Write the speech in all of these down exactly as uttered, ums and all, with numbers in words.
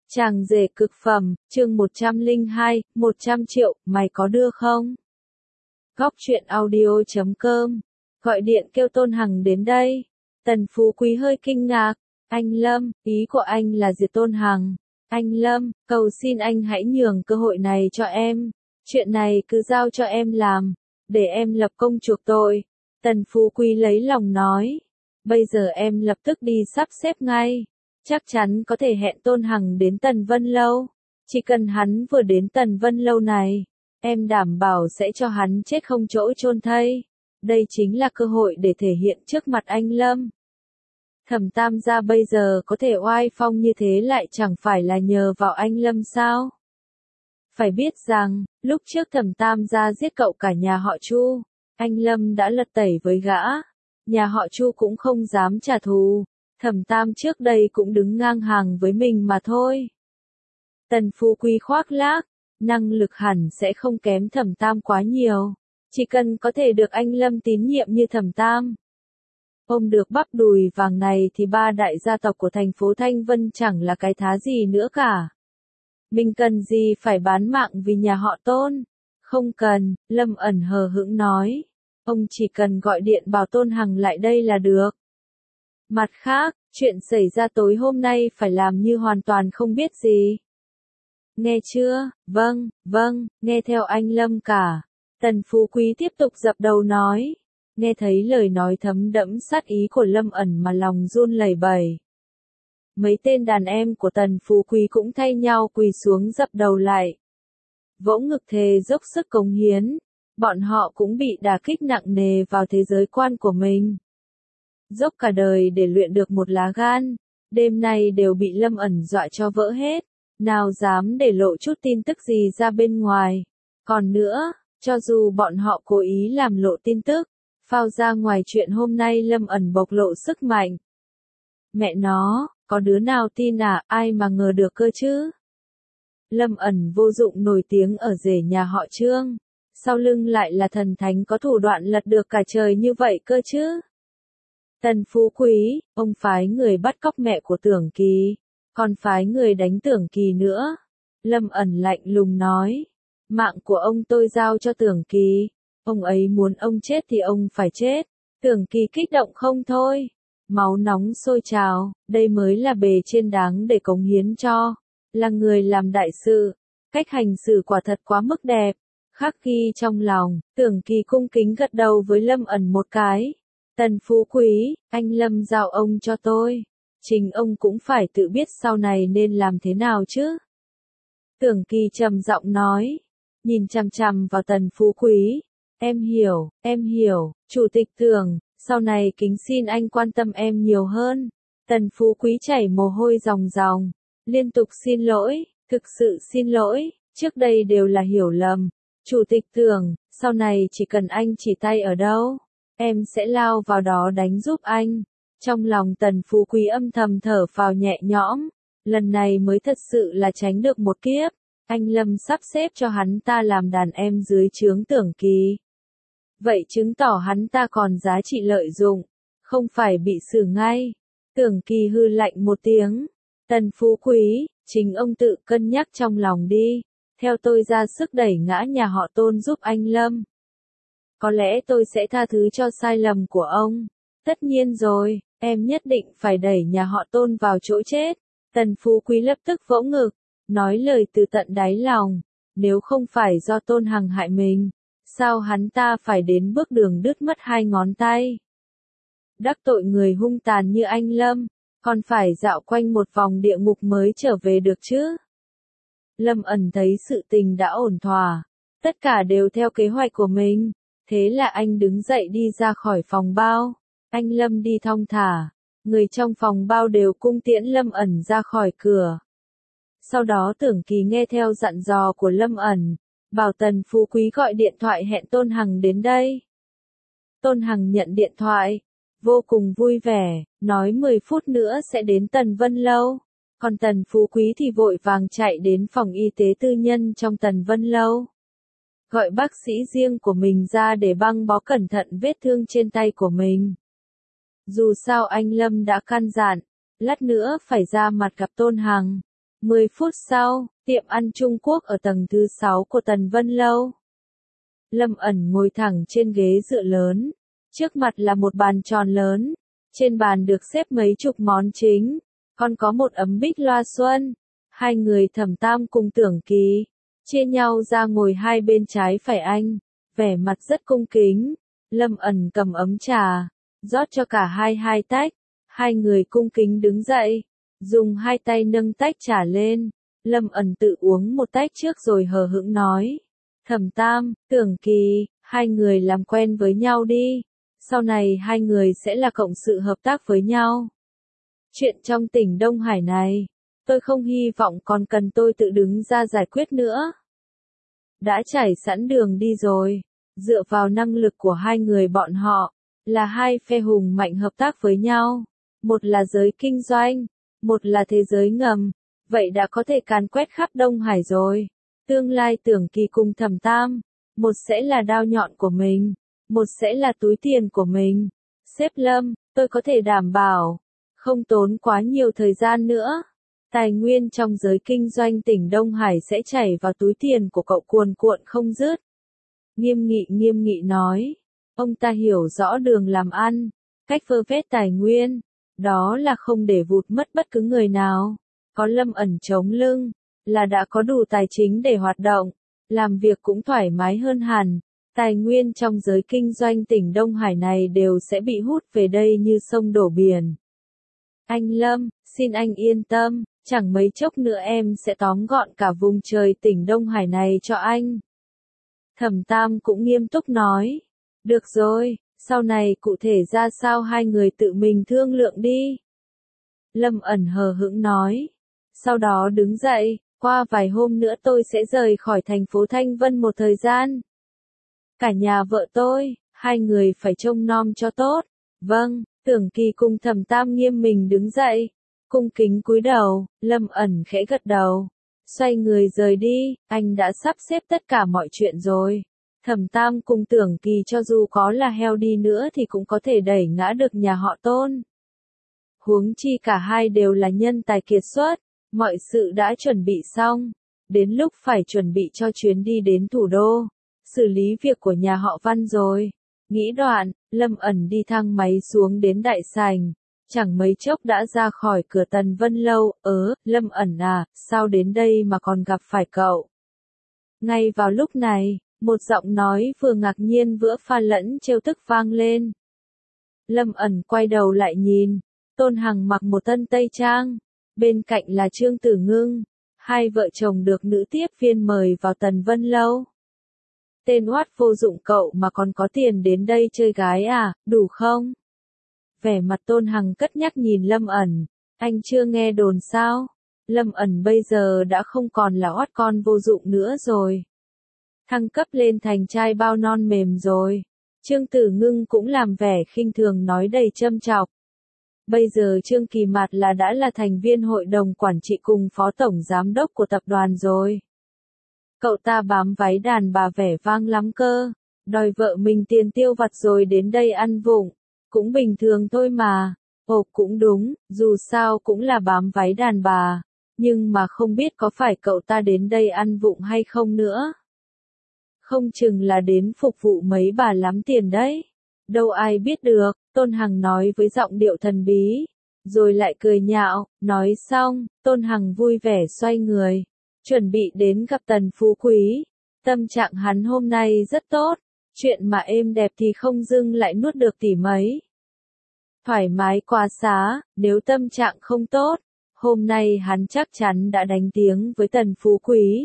Chàng rể cực phẩm, chương một trăm lẻ hai, một trăm triệu, mày có đưa không? Góc truyện audio chấm com, gọi điện kêu Tôn Hằng đến đây. Tần Phú Quý hơi kinh ngạc, anh Lâm, ý của anh là diệt Tôn Hằng. Anh Lâm, cầu xin anh hãy nhường cơ hội này cho em, chuyện này cứ giao cho em làm, để em lập công chuộc tội. Tần Phú Quý lấy lòng nói, bây giờ em lập tức đi sắp xếp ngay. Chắc chắn có thể hẹn Tôn Hằng đến Tần Vân Lâu. Chỉ cần hắn vừa đến Tần Vân Lâu này, em đảm bảo sẽ cho hắn chết không chỗ chôn thây. Đây chính là cơ hội để thể hiện trước mặt anh Lâm. Thẩm Tam gia bây giờ có thể oai phong như thế lại chẳng phải là nhờ vào anh Lâm sao? Phải biết rằng, lúc trước Thẩm Tam gia giết cậu cả nhà họ Chu, anh Lâm đã lật tẩy với gã. Nhà họ Chu cũng không dám trả thù. Thẩm Tam trước đây cũng đứng ngang hàng với mình mà thôi. Tần Phú Quý khoác lác, năng lực hẳn sẽ không kém Thẩm Tam quá nhiều. Chỉ cần có thể được anh Lâm tín nhiệm như Thẩm Tam. Ôm được bắp đùi vàng này thì ba đại gia tộc của thành phố Thanh Vân chẳng là cái thá gì nữa cả. Mình cần gì phải bán mạng vì nhà họ Tôn? Không cần, Lâm ẩn hờ hững nói. Ông chỉ cần gọi điện bảo Tôn Hằng lại đây là được. Mặt khác, chuyện xảy ra tối hôm nay phải làm như hoàn toàn không biết gì. Nghe chưa? Vâng, vâng, nghe theo anh Lâm cả. Tần Phú Quý tiếp tục dập đầu nói. Nghe thấy lời nói thấm đẫm sát ý của Lâm ẩn mà lòng run lẩy bẩy. Mấy tên đàn em của Tần Phú Quý cũng thay nhau quỳ xuống dập đầu lại. Vỗ ngực thề dốc sức cống hiến. Bọn họ cũng bị đả kích nặng nề vào thế giới quan của mình. Dốc cả đời để luyện được một lá gan, đêm nay đều bị Lâm ẩn dọa cho vỡ hết, nào dám để lộ chút tin tức gì ra bên ngoài. Còn nữa, cho dù bọn họ cố ý làm lộ tin tức, phao ra ngoài chuyện hôm nay Lâm ẩn bộc lộ sức mạnh. Mẹ nó, có đứa nào tin à, ai mà ngờ được cơ chứ? Lâm ẩn vô dụng nổi tiếng ở rể nhà họ Trương, sau lưng lại là thần thánh có thủ đoạn lật được cả trời như vậy cơ chứ? Tần Phú Quý, ông phái người bắt cóc mẹ của Tưởng Kỳ, còn phái người đánh Tưởng Kỳ nữa. Lâm ẩn lạnh lùng nói, mạng của ông tôi giao cho Tưởng Kỳ, ông ấy muốn ông chết thì ông phải chết. Tưởng Kỳ kích động không thôi, máu nóng sôi trào, đây mới là bề trên đáng để cống hiến cho, là người làm đại sự, cách hành xử quả thật quá mức đẹp, khắc ghi trong lòng. Tưởng Kỳ cung kính gật đầu với Lâm ẩn một cái. Tần Phú Quý, anh Lâm giao ông cho tôi. Chính ông cũng phải tự biết sau này nên làm thế nào chứ. Tưởng Kỳ trầm giọng nói, nhìn chằm chằm vào Tần Phú Quý. Em hiểu, em hiểu, Chủ tịch Tưởng, sau này kính xin anh quan tâm em nhiều hơn. Tần Phú Quý chảy mồ hôi ròng ròng, liên tục xin lỗi, thực sự xin lỗi, trước đây đều là hiểu lầm. Chủ tịch Tưởng, sau này chỉ cần anh chỉ tay ở đâu, em sẽ lao vào đó đánh giúp anh. Trong lòng Tần Phú Quý âm thầm thở phào nhẹ nhõm, lần này mới thật sự là tránh được một kiếp. Anh Lâm sắp xếp cho hắn ta làm đàn em dưới trướng Tưởng Kỳ. Vậy chứng tỏ hắn ta còn giá trị lợi dụng, không phải bị xử ngay. Tưởng Kỳ hư lạnh một tiếng. Tần Phú Quý, chính ông tự cân nhắc trong lòng đi. Theo tôi ra sức đẩy ngã nhà họ Tôn giúp anh Lâm. Có lẽ tôi sẽ tha thứ cho sai lầm của ông. Tất nhiên rồi, em nhất định phải đẩy nhà họ Tôn vào chỗ chết. Tần Phú Quý lập tức vỗ ngực, nói lời từ tận đáy lòng. Nếu không phải do Tôn Hằng hại mình, sao hắn ta phải đến bước đường đứt mất hai ngón tay? Đắc tội người hung tàn như anh Lâm, còn phải dạo quanh một vòng địa ngục mới trở về được chứ? Lâm ẩn thấy sự tình đã ổn thỏa, tất cả đều theo kế hoạch của mình. Thế là anh đứng dậy đi ra khỏi phòng bao. Anh Lâm đi thong thả, người trong phòng bao đều cung tiễn Lâm ẩn ra khỏi cửa. Sau đó Tưởng Kỳ nghe theo dặn dò của Lâm ẩn, bảo Tần Phú Quý gọi điện thoại hẹn Tôn Hằng đến đây. Tôn Hằng nhận điện thoại, vô cùng vui vẻ, nói mười phút nữa sẽ đến Tần Vân Lâu. Còn Tần Phú Quý thì vội vàng chạy đến phòng y tế tư nhân trong Tần Vân Lâu. Gọi bác sĩ riêng của mình ra để băng bó cẩn thận vết thương trên tay của mình. Dù sao anh Lâm đã căn dặn, lát nữa phải ra mặt gặp Tôn Hằng. Mười phút sau, tiệm ăn Trung Quốc ở tầng thứ sáu của Tần Vân Lâu. Lâm ẩn ngồi thẳng trên ghế dựa lớn. Trước mặt là một bàn tròn lớn. Trên bàn được xếp mấy chục món chính. Còn có một ấm bích loa xuân. Hai người Thẩm Tam cùng Tưởng Kỳ. Chia nhau ra ngồi hai bên trái phải anh. Vẻ mặt rất cung kính. Lâm ẩn cầm ấm trà. Rót cho cả hai hai tách. Hai người cung kính đứng dậy. Dùng hai tay nâng tách trà lên. Lâm ẩn tự uống một tách trước rồi hờ hững nói. Thẩm Tam, Tưởng Kỳ, hai người làm quen với nhau đi. Sau này hai người sẽ là cộng sự hợp tác với nhau. Chuyện trong tỉnh Đông Hải này, tôi không hy vọng còn cần tôi tự đứng ra giải quyết nữa. Đã trải sẵn đường đi rồi. Dựa vào năng lực của hai người bọn họ, là hai phe hùng mạnh hợp tác với nhau. Một là giới kinh doanh, một là thế giới ngầm. Vậy đã có thể càn quét khắp Đông Hải rồi. Tương lai Tưởng Kỳ cùng Thẩm Tam, một sẽ là đao nhọn của mình, một sẽ là túi tiền của mình. Sếp Lâm, tôi có thể đảm bảo, không tốn quá nhiều thời gian nữa. Tài nguyên trong giới kinh doanh tỉnh Đông Hải sẽ chảy vào túi tiền của cậu cuồn cuộn không dứt. Nghiêm Nghị nghiêm nghị nói, ông ta hiểu rõ đường làm ăn, cách vơ vét tài nguyên, đó là không để vụt mất bất cứ người nào. Có Lâm ẩn chống lưng, là đã có đủ tài chính để hoạt động, làm việc cũng thoải mái hơn hẳn. Tài nguyên trong giới kinh doanh tỉnh Đông Hải này đều sẽ bị hút về đây như sông đổ biển. Anh Lâm, xin anh yên tâm, chẳng mấy chốc nữa em sẽ tóm gọn cả vùng trời tỉnh Đông Hải này cho anh. Thẩm Tam cũng nghiêm túc nói. Được rồi, sau này cụ thể ra sao hai người tự mình thương lượng đi. Lâm ẩn hờ hững nói. Sau đó đứng dậy, qua vài hôm nữa tôi sẽ rời khỏi thành phố Thanh Vân một thời gian. Cả nhà vợ tôi, hai người phải trông nom cho tốt. Vâng, Tưởng Kỳ cùng Thẩm Tam nghiêm mình đứng dậy. Cung kính cúi đầu, Lâm ẩn khẽ gật đầu. Xoay người rời đi, anh đã sắp xếp tất cả mọi chuyện rồi. Thẩm Tam cùng Tưởng Kỳ cho dù có là heo đi nữa thì cũng có thể đẩy ngã được nhà họ Tôn. Huống chi cả hai đều là nhân tài kiệt xuất. Mọi sự đã chuẩn bị xong. Đến lúc phải chuẩn bị cho chuyến đi đến thủ đô. Xử lý việc của nhà họ Văn rồi. Nghĩ đoạn, Lâm ẩn đi thang máy xuống đến đại sảnh. Chẳng mấy chốc đã ra khỏi cửa Tần Vân Lâu. Ớ, Lâm ẩn à, sao đến đây mà còn gặp phải cậu? Ngay vào lúc này, một giọng nói vừa ngạc nhiên vừa pha lẫn trêu tức vang lên. Lâm ẩn quay đầu lại nhìn. Tôn Hằng mặc một thân tây trang. Bên cạnh là Trương Tử Ngưng. Hai vợ chồng được nữ tiếp viên mời vào Tần Vân Lâu. Tên oát vô dụng cậu mà còn có tiền đến đây chơi gái à, đủ không? Vẻ mặt Tôn Hằng cất nhắc nhìn Lâm ẩn. Anh chưa nghe đồn sao? Lâm ẩn bây giờ đã không còn là oát con vô dụng nữa rồi. Thăng cấp lên thành trai bao non mềm rồi. Trương Tử Ngưng cũng làm vẻ khinh thường nói đầy châm chọc. Bây giờ Trương Kỳ Mạt là đã là thành viên hội đồng quản trị cùng phó tổng giám đốc của tập đoàn rồi. Cậu ta bám váy đàn bà vẻ vang lắm cơ, đòi vợ mình tiền tiêu vặt rồi đến đây ăn vụng, cũng bình thường thôi mà. Ồ cũng đúng, dù sao cũng là bám váy đàn bà, nhưng mà không biết có phải cậu ta đến đây ăn vụng hay không nữa. Không chừng là đến phục vụ mấy bà lắm tiền đấy. Đâu ai biết được, Tôn Hằng nói với giọng điệu thần bí, rồi lại cười nhạo. Nói xong, Tôn Hằng vui vẻ xoay người, chuẩn bị đến gặp Tần Phú Quý. Tâm trạng hắn hôm nay rất tốt, chuyện mà êm đẹp thì không dưng lại nuốt được tỉ mấy. Thoải mái quá xá, nếu tâm trạng không tốt, hôm nay hắn chắc chắn đã đánh tiếng với Tần Phú Quý.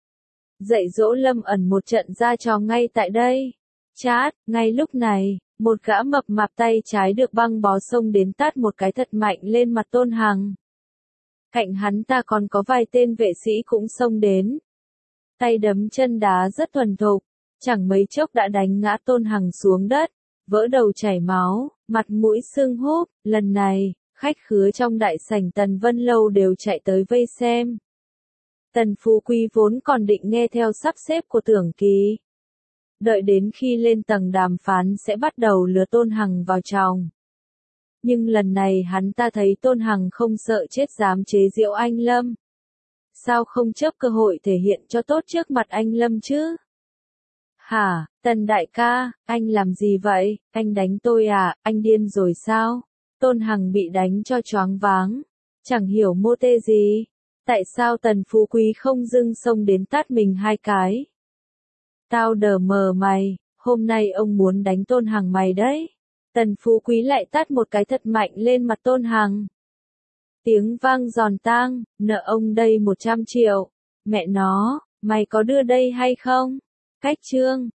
Dạy dỗ Lâm ẩn một trận ra trò ngay tại đây. Chát, ngay lúc này, một gã mập mạp tay trái được băng bó xông đến tát một cái thật mạnh lên mặt Tôn Hằng. Cạnh hắn ta còn có vài tên vệ sĩ cũng xông đến. Tay đấm chân đá rất thuần thục, chẳng mấy chốc đã đánh ngã Tôn Hằng xuống đất, vỡ đầu chảy máu, mặt mũi sưng húp. Lần này, khách khứa trong đại sảnh Tần Vân Lâu đều chạy tới vây xem. Tần Phú Quý vốn còn định nghe theo sắp xếp của Tưởng Kỳ. Đợi đến khi lên tầng đàm phán sẽ bắt đầu lừa Tôn Hằng vào chòng. Nhưng lần này hắn ta thấy Tôn Hằng không sợ chết dám chế giễu anh Lâm. sao không chớp cơ hội thể hiện cho tốt trước mặt anh Lâm chứ? Hả, Tần đại ca, anh làm gì vậy? Anh đánh tôi à, anh điên rồi sao? Tôn Hằng bị đánh cho choáng váng, chẳng hiểu mô tê gì. Tại sao Tần Phú Quý không dưng xông đến tát mình hai cái? Tao đờ mờ mày, hôm nay ông muốn đánh Tôn Hằng mày đấy. Tần Phú Quý lại tát một cái thật mạnh lên mặt Tôn Hằng. Tiếng vang giòn tang, nợ ông đây một trăm triệu. Mẹ nó, mày có đưa đây hay không? Cách chương.